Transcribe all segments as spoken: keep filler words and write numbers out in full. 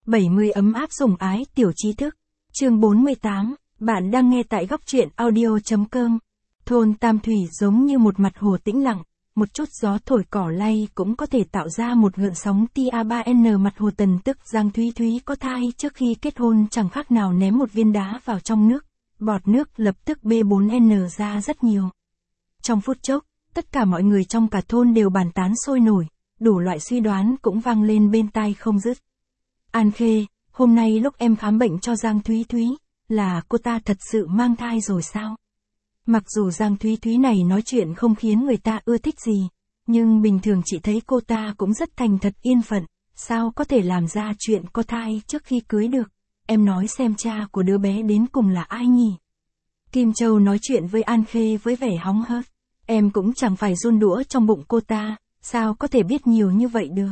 bảy mươi ấm áp sủng ái tiểu trí thức. Chương bốn mươi tám, bạn đang nghe tại góc truyện audio chấm com. Thôn Tam Thủy giống như một mặt hồ tĩnh lặng, một chút gió thổi cỏ lay cũng có thể tạo ra một gợn sóng tia ba n. Mặt hồ Tần tức Giang Thúy Thúy có thai trước khi kết hôn chẳng khác nào ném một viên đá vào trong nước, bọt nước lập tức B bốn N ra rất nhiều. Trong phút chốc, tất cả mọi người trong cả thôn đều bàn tán sôi nổi, đủ loại suy đoán cũng vang lên bên tai không dứt. An Khê, hôm nay lúc em khám bệnh cho Giang Thúy Thúy, là cô ta thật sự mang thai rồi sao? Mặc dù Giang Thúy Thúy này nói chuyện không khiến người ta ưa thích gì, nhưng bình thường chị thấy cô ta cũng rất thành thật yên phận, sao có thể làm ra chuyện có thai trước khi cưới được? Em nói xem cha của đứa bé đến cùng là ai nhỉ? Kim Châu nói chuyện với An Khê với vẻ hóng hớt. Em cũng chẳng phải run đũa trong bụng cô ta, sao có thể biết nhiều như vậy được?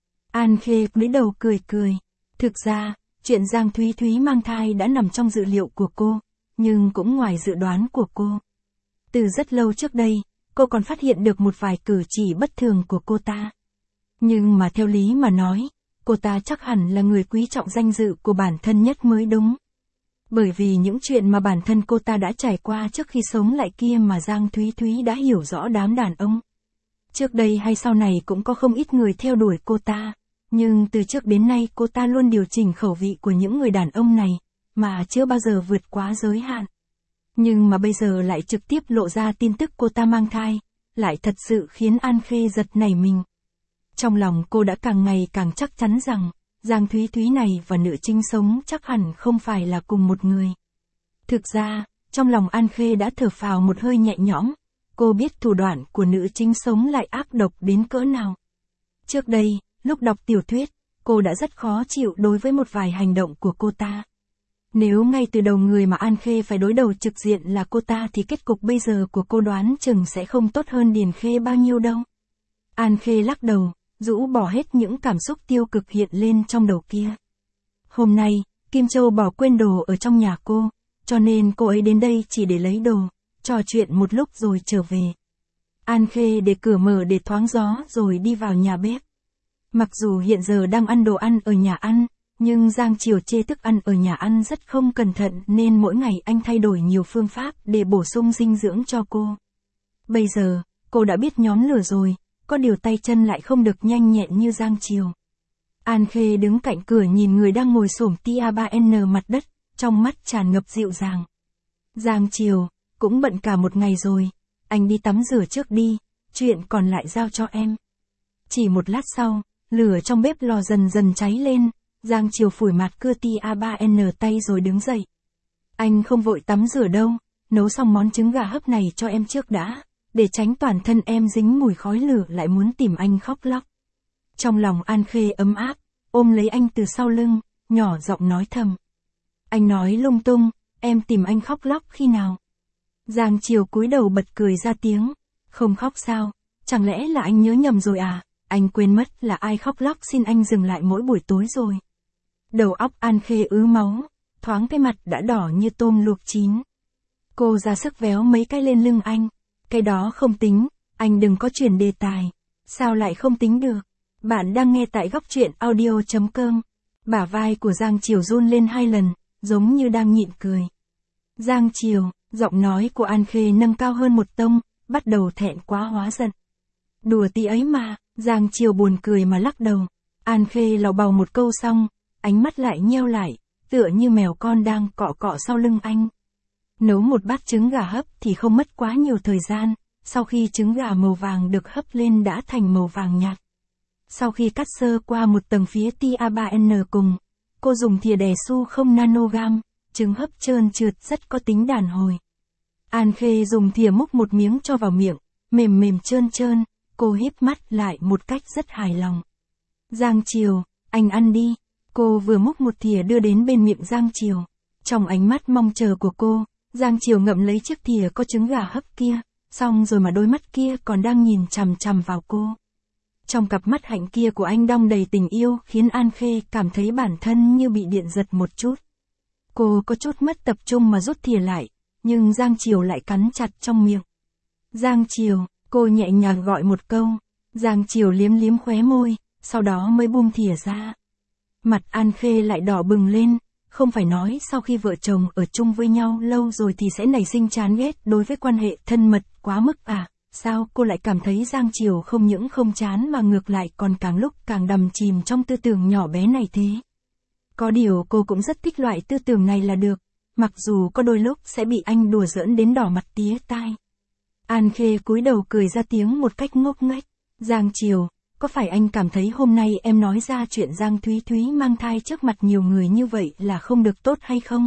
An Khê cúi đầu cười cười. Thực ra, chuyện Giang Thúy Thúy mang thai đã nằm trong dự liệu của cô, nhưng cũng ngoài dự đoán của cô. Từ rất lâu trước đây, cô còn phát hiện được một vài cử chỉ bất thường của cô ta. Nhưng mà theo lý mà nói, cô ta chắc hẳn là người quý trọng danh dự của bản thân nhất mới đúng. Bởi vì những chuyện mà bản thân cô ta đã trải qua trước khi sống lại kia mà Giang Thúy Thúy đã hiểu rõ đám đàn ông. Trước đây hay sau này cũng có không ít người theo đuổi cô ta, nhưng từ trước đến nay cô ta luôn điều chỉnh khẩu vị của những người đàn ông này, mà chưa bao giờ vượt quá giới hạn. Nhưng mà bây giờ lại trực tiếp lộ ra tin tức cô ta mang thai, lại thật sự khiến An Khê giật nảy mình. Trong lòng cô đã càng ngày càng chắc chắn rằng, Giang Thúy Thúy này và nữ chính sống chắc hẳn không phải là cùng một người. Thực ra, trong lòng An Khê đã thở phào một hơi nhẹ nhõm, cô biết thủ đoạn của nữ chính sống lại ác độc đến cỡ nào. Trước đây, lúc đọc tiểu thuyết, cô đã rất khó chịu đối với một vài hành động của cô ta. Nếu ngay từ đầu người mà An Khê phải đối đầu trực diện là cô ta thì kết cục bây giờ của cô đoán chừng sẽ không tốt hơn Điền Khê bao nhiêu đâu. An Khê lắc đầu, rũ bỏ hết những cảm xúc tiêu cực hiện lên trong đầu kia. Hôm nay, Kim Châu bỏ quên đồ ở trong nhà cô, cho nên cô ấy đến đây chỉ để lấy đồ, trò chuyện một lúc rồi trở về. An Khê để cửa mở để thoáng gió rồi đi vào nhà bếp. Mặc dù hiện giờ đang ăn đồ ăn ở nhà ăn, nhưng Giang Triều chê thức ăn ở nhà ăn rất không cẩn thận nên mỗi ngày anh thay đổi nhiều phương pháp để bổ sung dinh dưỡng cho cô. Bây giờ, cô đã biết nhóm lửa rồi, có điều tay chân lại không được nhanh nhẹn như Giang Triều. An Khê đứng cạnh cửa nhìn người đang ngồi xổm tia ba n mặt đất, trong mắt tràn ngập dịu dàng. Giang Triều, cũng bận cả một ngày rồi, anh đi tắm rửa trước đi, chuyện còn lại giao cho em. Chỉ một lát sau, lửa trong bếp lò dần dần cháy lên, Giang Triều phủi mặt cưa tia ba n tay rồi đứng dậy. Anh không vội tắm rửa đâu, nấu xong món trứng gà hấp này cho em trước đã, để tránh toàn thân em dính mùi khói lửa lại muốn tìm anh khóc lóc. Trong lòng An Khê ấm áp, ôm lấy anh từ sau lưng, nhỏ giọng nói thầm. Anh nói lung tung, em tìm anh khóc lóc khi nào? Giang Triều cúi đầu bật cười ra tiếng, không khóc sao, chẳng lẽ là anh nhớ nhầm rồi à, anh quên mất là ai khóc lóc xin anh dừng lại mỗi buổi tối rồi. Đầu óc An Khê ứ máu, thoáng cái mặt đã đỏ như tôm luộc chín. Cô ra sức véo mấy cái lên lưng anh. Cái đó không tính, anh đừng có chuyển đề tài. Sao lại không tính được? Bạn đang nghe tại góc truyện audio chấm com. Bả vai của Giang Triều run lên hai lần, giống như đang nhịn cười. Giang Triều, giọng nói của An Khê nâng cao hơn một tông, bắt đầu thẹn quá hóa giận. Đùa tí ấy mà, Giang Triều buồn cười mà lắc đầu. An Khê lào bào một câu xong, ánh mắt lại nheo lại, tựa như mèo con đang cọ cọ sau lưng anh. Nấu một bát trứng gà hấp thì không mất quá nhiều thời gian, sau khi trứng gà màu vàng được hấp lên đã thành màu vàng nhạt. Sau khi cắt sơ qua một tầng phía tia ba n cùng, cô dùng thìa đè su không nanogam, trứng hấp trơn trượt rất có tính đàn hồi. An Khê dùng thìa múc một miếng cho vào miệng, mềm mềm trơn trơn, cô híp mắt lại một cách rất hài lòng. Giang Triều, anh ăn đi, cô vừa múc một thìa đưa đến bên miệng Giang Triều. Trong ánh mắt mong chờ của cô, Giang Triều ngậm lấy chiếc thìa có trứng gà hấp kia, xong rồi mà đôi mắt kia còn đang nhìn chằm chằm vào cô. Trong cặp mắt hạnh kia của anh đong đầy tình yêu khiến An Khê cảm thấy bản thân như bị điện giật một chút. Cô có chút mất tập trung mà rút thìa lại, nhưng Giang Triều lại cắn chặt trong miệng. Giang Triều, cô nhẹ nhàng gọi một câu. Giang Triều liếm liếm khóe môi, sau đó mới buông thìa ra. Mặt An Khê lại đỏ bừng lên, không phải nói sau khi vợ chồng ở chung với nhau lâu rồi thì sẽ nảy sinh chán ghét đối với quan hệ thân mật quá mức à, sao cô lại cảm thấy Giang Triều không những không chán mà ngược lại còn càng lúc càng đắm chìm trong tư tưởng nhỏ bé này thế. Có điều cô cũng rất thích loại tư tưởng này là được, mặc dù có đôi lúc sẽ bị anh đùa giỡn đến đỏ mặt tía tai. An Khê cúi đầu cười ra tiếng một cách ngốc nghếch. Giang Triều, có phải anh cảm thấy hôm nay em nói ra chuyện Giang Thúy Thúy mang thai trước mặt nhiều người như vậy là không được tốt hay không?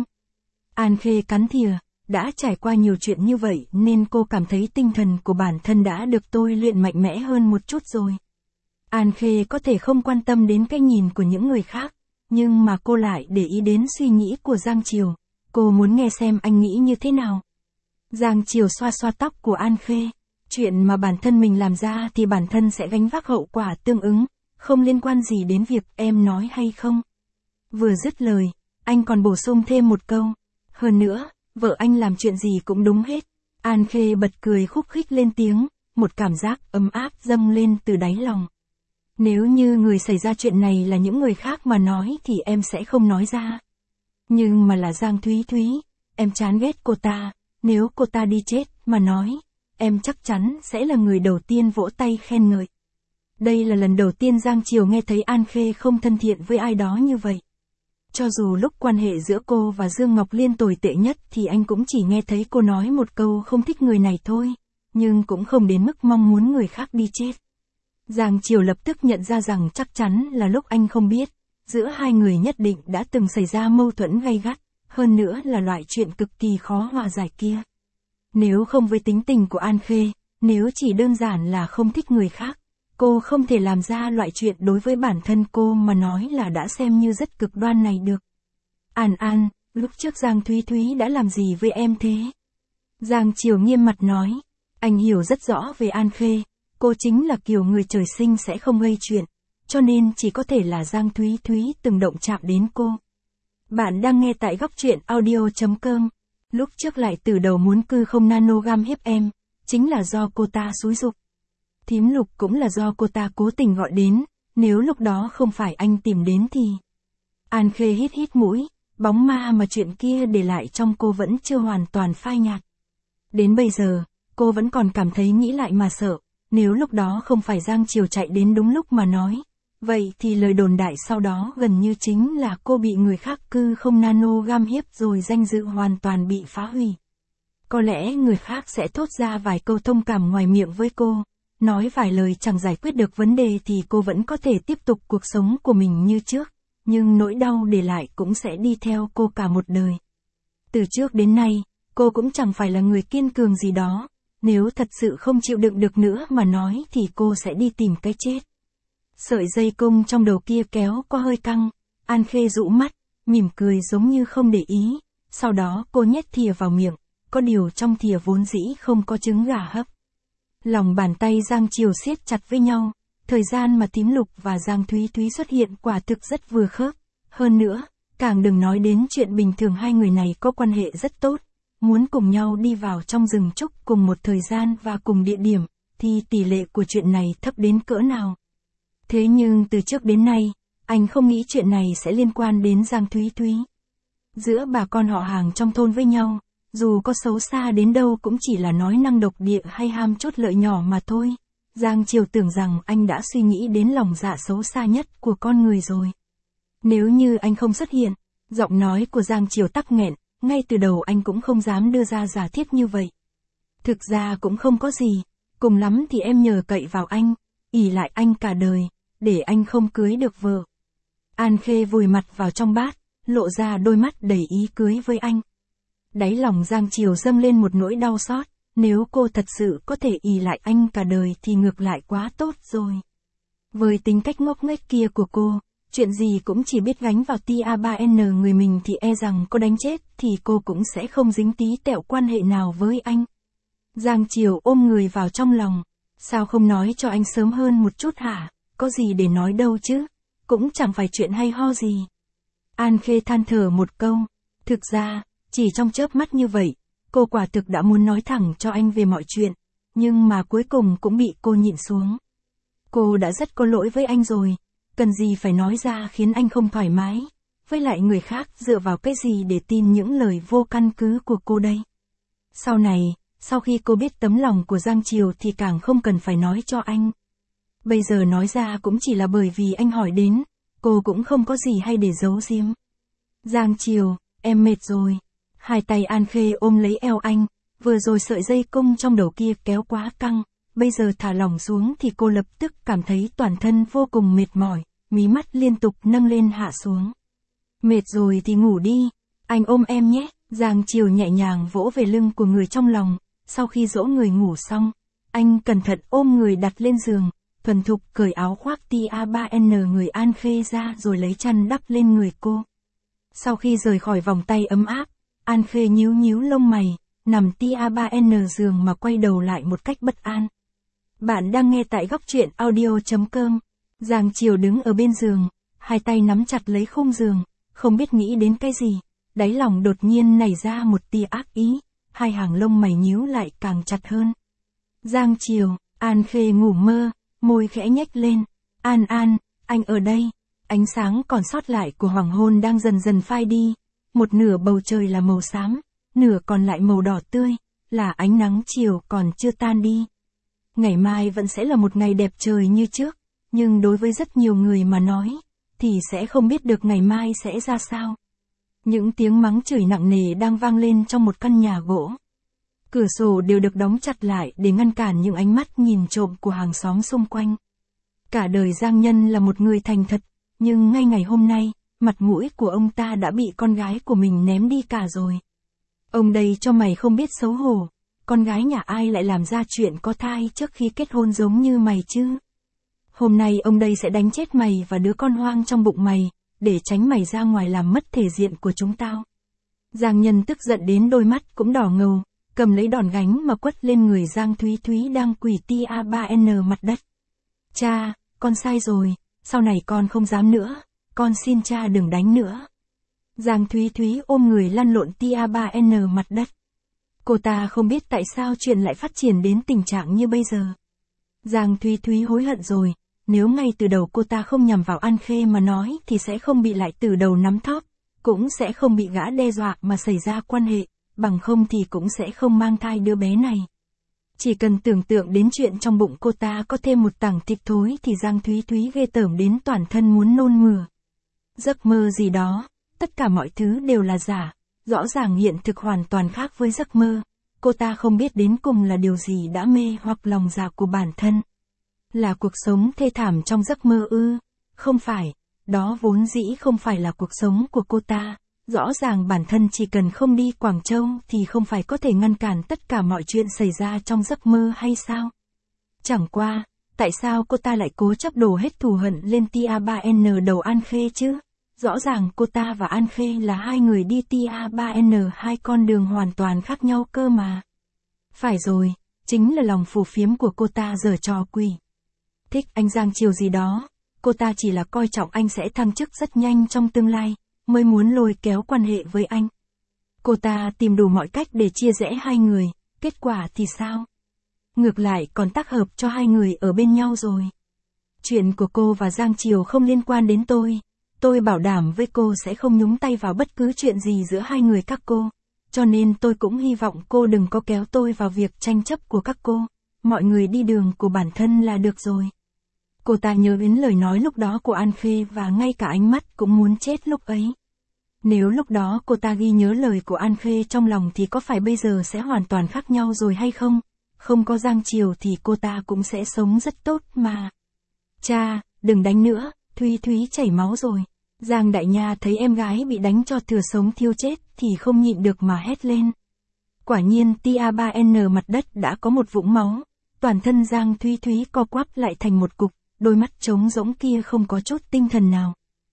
An Khê cắn thìa, đã trải qua nhiều chuyện như vậy nên cô cảm thấy tinh thần của bản thân đã được tôi luyện mạnh mẽ hơn một chút rồi. An Khê có thể không quan tâm đến cái nhìn của những người khác, nhưng mà cô lại để ý đến suy nghĩ của Giang Triều, cô muốn nghe xem anh nghĩ như thế nào. Giang Triều xoa xoa tóc của An Khê. Chuyện mà bản thân mình làm ra thì bản thân sẽ gánh vác hậu quả tương ứng, không liên quan gì đến việc em nói hay không. Vừa dứt lời, anh còn bổ sung thêm một câu. Hơn nữa, vợ anh làm chuyện gì cũng đúng hết. An Khê bật cười khúc khích lên tiếng, một cảm giác ấm áp dâng lên từ đáy lòng. Nếu như người xảy ra chuyện này là những người khác mà nói thì em sẽ không nói ra. Nhưng mà là Giang Thúy Thúy, em chán ghét cô ta, nếu cô ta đi chết mà nói, em chắc chắn sẽ là người đầu tiên vỗ tay khen ngợi. Đây là lần đầu tiên Giang Triều nghe thấy An Khê không thân thiện với ai đó như vậy. Cho dù lúc quan hệ giữa cô và Dương Ngọc Liên tồi tệ nhất thì anh cũng chỉ nghe thấy cô nói một câu không thích người này thôi, nhưng cũng không đến mức mong muốn người khác đi chết. Giang Triều lập tức nhận ra rằng chắc chắn là lúc anh không biết, giữa hai người nhất định đã từng xảy ra mâu thuẫn gay gắt, hơn nữa là loại chuyện cực kỳ khó hòa giải kia. Nếu không với tính tình của An Khê, nếu chỉ đơn giản là không thích người khác, cô không thể làm ra loại chuyện đối với bản thân cô mà nói là đã xem như rất cực đoan này được. An An, lúc trước Giang Thúy Thúy đã làm gì với em thế? Giang Triều nghiêm mặt nói, anh hiểu rất rõ về An Khê, cô chính là kiểu người trời sinh sẽ không gây chuyện, cho nên chỉ có thể là Giang Thúy Thúy từng động chạm đến cô. Bạn đang nghe tại góc truyện audio chấm com. Lúc trước lại từ đầu muốn cư không nano gam hiếp em, chính là do cô ta xúi giục. Thím Lục cũng là do cô ta cố tình gọi đến, nếu lúc đó không phải anh tìm đến thì... An Khê hít hít mũi, bóng ma mà chuyện kia để lại trong cô vẫn chưa hoàn toàn phai nhạt. Đến bây giờ, cô vẫn còn cảm thấy nghĩ lại mà sợ, nếu lúc đó không phải Giang Triều chạy đến đúng lúc mà nói, vậy thì lời đồn đại sau đó gần như chính là cô bị người khác cư không nano gam hiếp rồi danh dự hoàn toàn bị phá hủy. Có lẽ người khác sẽ thốt ra vài câu thông cảm ngoài miệng với cô, nói vài lời chẳng giải quyết được vấn đề thì cô vẫn có thể tiếp tục cuộc sống của mình như trước, nhưng nỗi đau để lại cũng sẽ đi theo cô cả một đời. Từ trước đến nay, cô cũng chẳng phải là người kiên cường gì đó, nếu thật sự không chịu đựng được nữa mà nói thì cô sẽ đi tìm cái chết. Sợi dây cung trong đầu kia kéo có hơi căng, An Khê dụ mắt, mỉm cười giống như không để ý, sau đó cô nhét thìa vào miệng, có điều trong thìa vốn dĩ không có trứng gà hấp. Lòng bàn tay Giang Triều siết chặt với nhau, thời gian mà Thím Lục và Giang Thúy Thúy xuất hiện quả thực rất vừa khớp, hơn nữa, càng đừng nói đến chuyện bình thường hai người này có quan hệ rất tốt, muốn cùng nhau đi vào trong rừng trúc cùng một thời gian và cùng địa điểm, thì tỷ lệ của chuyện này thấp đến cỡ nào. Thế nhưng từ trước đến nay, anh không nghĩ chuyện này sẽ liên quan đến Giang Thúy Thúy. Giữa bà con họ hàng trong thôn với nhau, dù có xấu xa đến đâu cũng chỉ là nói năng độc địa hay ham chốt lợi nhỏ mà thôi. Giang Triều tưởng rằng anh đã suy nghĩ đến lòng dạ xấu xa nhất của con người rồi. Nếu như anh không xuất hiện, giọng nói của Giang Triều tắc nghẹn, ngay từ đầu anh cũng không dám đưa ra giả thiết như vậy. Thực ra cũng không có gì, cùng lắm thì em nhờ cậy vào anh, ỷ lại anh cả đời, để anh không cưới được vợ. An Khê vùi mặt vào trong bát, lộ ra đôi mắt đầy ý cưới với anh. Đáy lòng Giang Triều dâng lên một nỗi đau xót, nếu cô thật sự có thể ỷ lại anh cả đời thì ngược lại quá tốt rồi. Với tính cách ngốc nghếch kia của cô, chuyện gì cũng chỉ biết gánh vào tia ba en người mình thì e rằng cô đánh chết thì cô cũng sẽ không dính tí tẹo quan hệ nào với anh. Giang Triều ôm người vào trong lòng, sao không nói cho anh sớm hơn một chút hả, có gì để nói đâu chứ, cũng chẳng phải chuyện hay ho gì. An Khê than thở một câu, thực ra, chỉ trong chớp mắt như vậy, cô quả thực đã muốn nói thẳng cho anh về mọi chuyện, nhưng mà cuối cùng cũng bị cô nhịn xuống. Cô đã rất có lỗi với anh rồi, Cần gì phải nói ra khiến anh không thoải mái. Với lại người khác dựa vào cái gì để tin những lời vô căn cứ của cô đây. Sau này, sau khi cô biết tấm lòng của Giang Triều thì càng không cần phải nói cho anh. Bây giờ nói ra cũng chỉ là bởi vì anh hỏi đến, cô cũng không có gì hay để giấu giếm. Giang Triều, em mệt rồi. Hai tay An Khê ôm lấy eo anh, vừa rồi sợi dây cung trong đầu kia kéo quá căng, bây giờ thả lỏng xuống thì cô lập tức cảm thấy toàn thân vô cùng mệt mỏi, mí mắt liên tục nâng lên hạ xuống. Mệt rồi thì ngủ đi, anh ôm em nhé. Giang Triều nhẹ nhàng vỗ về lưng của người trong lòng, sau khi dỗ người ngủ xong, anh cẩn thận ôm người đặt lên giường, thuần thục cởi áo khoác T A ba N người An Khê ra rồi lấy chăn đắp lên người cô. Sau khi rời khỏi vòng tay ấm áp, An Khê nhíu nhíu lông mày, nằm T A ba N giường mà quay đầu lại một cách bất an. Bạn đang nghe tại góc truyện audio chấm com. Giang Triều đứng ở bên giường, hai tay nắm chặt lấy khung giường, không biết nghĩ đến cái gì, đáy lòng đột nhiên nảy ra một tia ác ý, hai hàng lông mày nhíu lại càng chặt hơn. Giang Triều, An Khê ngủ mơ, môi khẽ nhếch lên. An An, anh ở đây. Ánh sáng còn sót lại của hoàng hôn đang dần dần phai đi, một nửa bầu trời là màu xám, nửa còn lại màu đỏ tươi, là ánh nắng chiều còn chưa tan đi. Ngày mai vẫn sẽ là một ngày đẹp trời như trước, nhưng đối với rất nhiều người mà nói, thì sẽ không biết được ngày mai sẽ ra sao. Những tiếng mắng chửi nặng nề đang vang lên trong một căn nhà gỗ. Cửa sổ đều được đóng chặt lại để ngăn cản những ánh mắt nhìn trộm của hàng xóm xung quanh. Cả đời Giang Nhân là một người thành thật, nhưng ngay ngày hôm nay, mặt mũi của ông ta đã bị con gái của mình ném đi cả rồi. Ông đây cho mày không biết xấu hổ, con gái nhà ai lại làm ra chuyện có thai trước khi kết hôn giống như mày chứ? Hôm nay ông đây sẽ đánh chết mày và đứa con hoang trong bụng mày, để tránh mày ra ngoài làm mất thể diện của chúng tao. Giang Nhân tức giận đến đôi mắt cũng đỏ ngầu, cầm lấy đòn gánh mà quất lên người Giang Thúy Thúy đang quỳ T A ba N mặt đất. Cha, con sai rồi, sau này con không dám nữa, con xin cha đừng đánh nữa. Giang Thúy Thúy ôm người lăn lộn T A ba N mặt đất. Cô ta không biết tại sao chuyện lại phát triển đến tình trạng như bây giờ. Giang Thúy Thúy hối hận rồi, nếu ngay từ đầu cô ta không nhằm vào An Khê mà nói thì sẽ không bị lại từ đầu nắm thóp, cũng sẽ không bị gã đe dọa mà xảy ra quan hệ, bằng không thì cũng sẽ không mang thai đứa bé này. Chỉ cần tưởng tượng đến chuyện trong bụng cô ta có thêm một tảng thịt thối thì Giang Thúy Thúy ghê tởm đến toàn thân muốn nôn mửa. Giấc mơ gì đó, tất cả mọi thứ đều là giả, rõ ràng hiện thực hoàn toàn khác với giấc mơ. Cô ta không biết đến cùng là điều gì đã mê hoặc lòng dạ của bản thân. Là cuộc sống thê thảm trong giấc mơ ư? Không phải, đó vốn dĩ không phải là cuộc sống của cô ta. Rõ ràng bản thân chỉ cần không đi Quảng Châu thì không phải có thể ngăn cản tất cả mọi chuyện xảy ra trong giấc mơ hay sao? Chẳng qua, tại sao cô ta lại cố chấp đổ hết thù hận lên T A ba N đầu An Khê chứ? Rõ ràng cô ta và An Khê là hai người đi T A ba N hai con đường hoàn toàn khác nhau cơ mà. Phải rồi, chính là lòng phù phiếm của cô ta giở trò quỷ. Thích anh Giang Triều gì đó, cô ta chỉ là coi trọng anh sẽ thăng chức rất nhanh trong tương lai, mới muốn lôi kéo quan hệ với anh. Cô ta tìm đủ mọi cách để chia rẽ hai người, kết quả thì sao? Ngược lại còn tác hợp cho hai người ở bên nhau rồi. Chuyện của cô và Giang Triều không liên quan đến tôi. Tôi bảo đảm với cô sẽ không nhúng tay vào bất cứ chuyện gì giữa hai người các cô. Cho nên tôi cũng hy vọng cô đừng có kéo tôi vào việc tranh chấp của các cô. Mọi người đi đường của bản thân là được rồi. Cô ta nhớ đến lời nói lúc đó của An Khê và ngay cả ánh mắt cũng muốn chết lúc ấy. Nếu lúc đó cô ta ghi nhớ lời của An Khê trong lòng thì có phải bây giờ sẽ hoàn toàn khác nhau rồi hay không? Không có Giang Triều thì cô ta cũng sẽ sống rất tốt mà. Cha, đừng đánh nữa, Thúy Thúy chảy máu rồi. Giang Đại Nha thấy em gái bị đánh cho thừa sống thiêu chết thì không nhịn được mà hét lên. Quả nhiên T A ba N mặt đất đã có một vũng máu, toàn thân Giang Thúy Thúy co quắp lại thành một cục, đôi mắt trống rỗng kia không có chút tinh thần nào.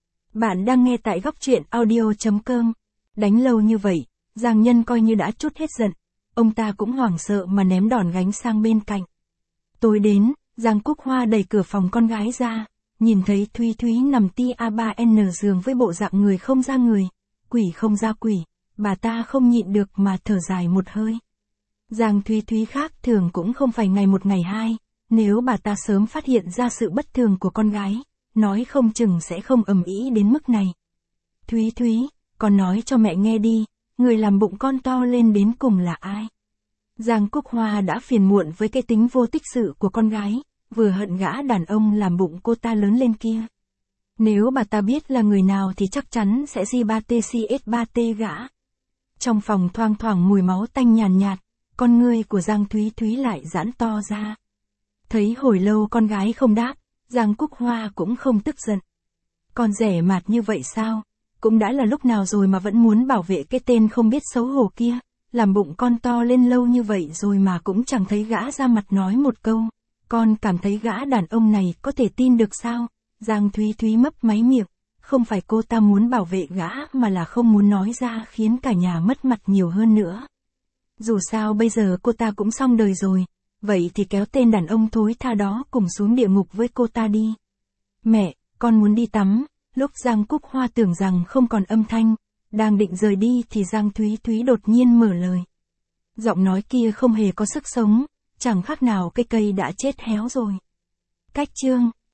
Bạn đang nghe tại góc truyện audio chấm com. Đánh lâu như vậy, Giang Nhân coi như đã trút hết giận, ông ta cũng hoảng sợ mà ném đòn gánh sang bên cạnh. Tối đến, Giang Cúc Hoa đẩy cửa phòng con gái ra, nhìn thấy Thúy Thúy nằm T A ba N giường với bộ dạng người không ra người, quỷ không ra quỷ, bà ta không nhịn được mà thở dài một hơi. Giang Thúy Thúy khác thường cũng không phải ngày một ngày hai, nếu bà ta sớm phát hiện ra sự bất thường của con gái, nói không chừng sẽ không ầm ĩ đến mức này. Thúy Thúy, con nói cho mẹ nghe đi, người làm bụng con to lên đến cùng là ai? Giang Cúc Hoa đã phiền muộn với cái tính vô tích sự của con gái, vừa hận gã đàn ông làm bụng cô ta lớn lên kia. Nếu bà ta biết là người nào thì chắc chắn sẽ gi ba tê xê ét ba tê gã. Trong phòng thoang thoảng mùi máu tanh nhàn nhạt, con ngươi của Giang Thúy Thúy lại giãn to ra. Thấy hồi lâu con gái không đáp, Giang Cúc Hoa cũng không tức giận. Con rẻ mạt như vậy sao? Cũng đã là lúc nào rồi mà vẫn muốn bảo vệ cái tên không biết xấu hổ kia, làm bụng con to lên lâu như vậy rồi mà cũng chẳng thấy gã ra mặt nói một câu. Con cảm thấy gã đàn ông này có thể tin được sao? Giang Thúy Thúy mấp máy miệng, không phải cô ta muốn bảo vệ gã mà là không muốn nói ra khiến cả nhà mất mặt nhiều hơn nữa. Dù sao bây giờ cô ta cũng xong đời rồi, vậy thì kéo tên đàn ông thối tha đó cùng xuống địa ngục với cô ta đi. Mẹ, con muốn đi tắm. Lúc Giang Cúc Hoa tưởng rằng không còn âm thanh, đang định rời đi thì Giang Thúy Thúy đột nhiên mở lời. Giọng nói kia không hề có sức sống, chẳng khác nào cây cây đã chết héo rồi. Cách chương